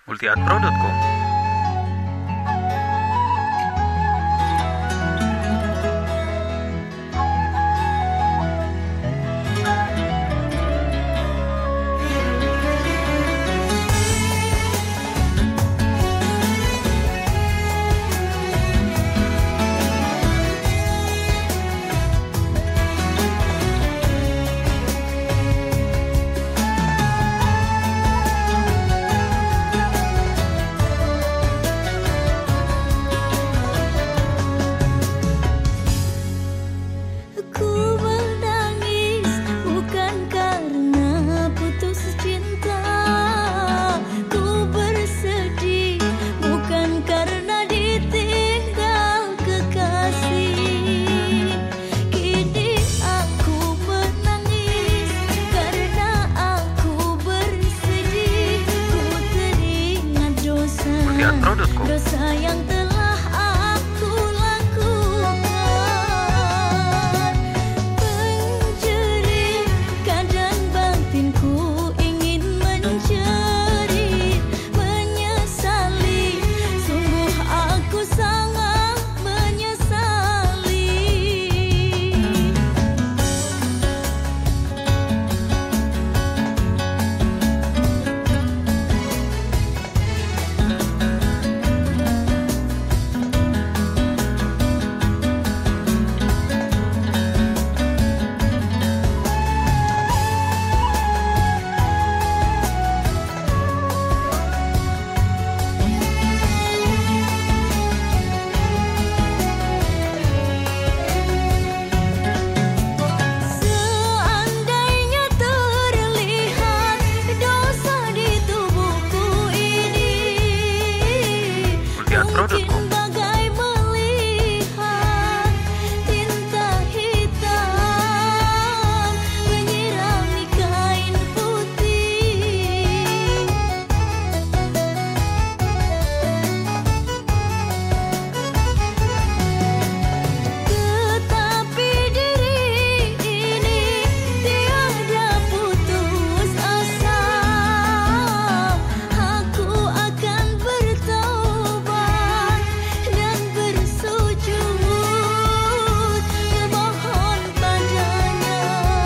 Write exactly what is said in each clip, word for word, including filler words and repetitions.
multiadpro dot com. Dosa yang telah aku lakukan menjerit, kadang batinku ingin menjerit, menyesali, sungguh aku sangat menyesali. Mungkin bagai melihat tinta hitam menyirami kain putih. Tetapi diri ini tiada putus asa. Aku akan bertaubat dan bersujud memohon padanya.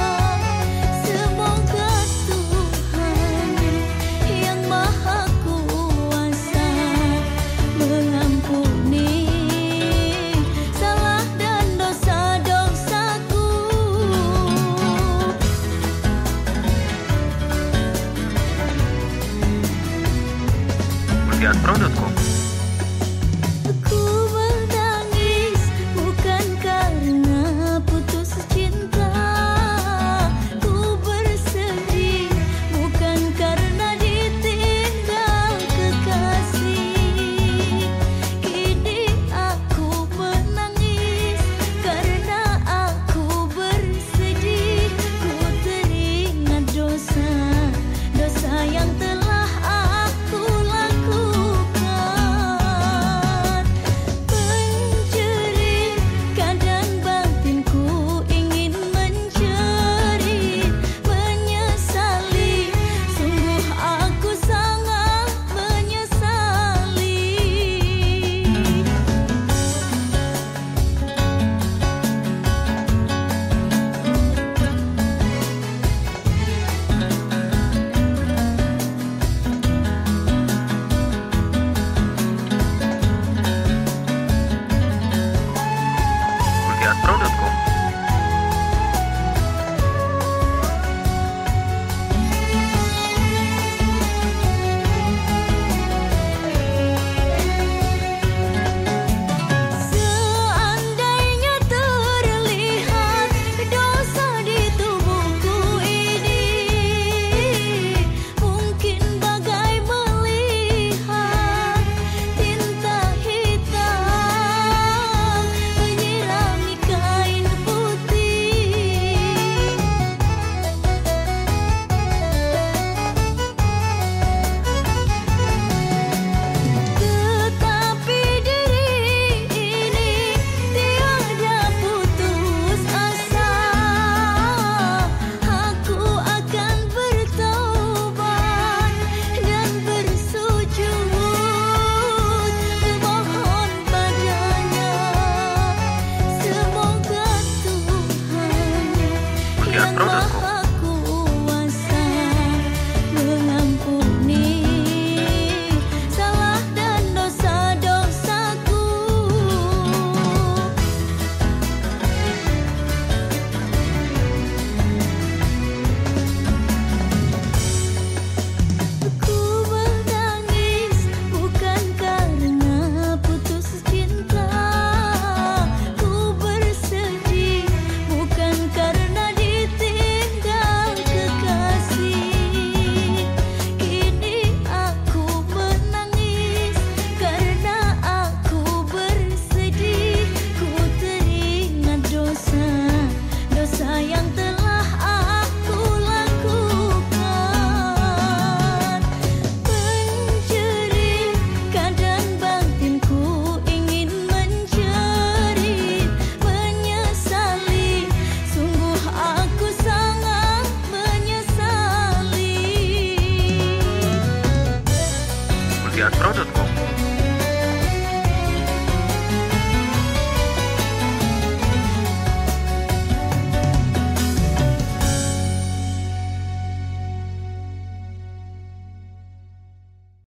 Semoga Tuhan yang Maha Kuasa mengampuni salah dan dosa-dosaku. multiadpro dot com. Aku menangis bukan karena putus cinta. Ku bersedih bukan karena ditinggal kekasih. Kini aku menangis karena aku bersedih. Ku teringat dosa, dosa yang telah aku lakukan. setiatpro dot com.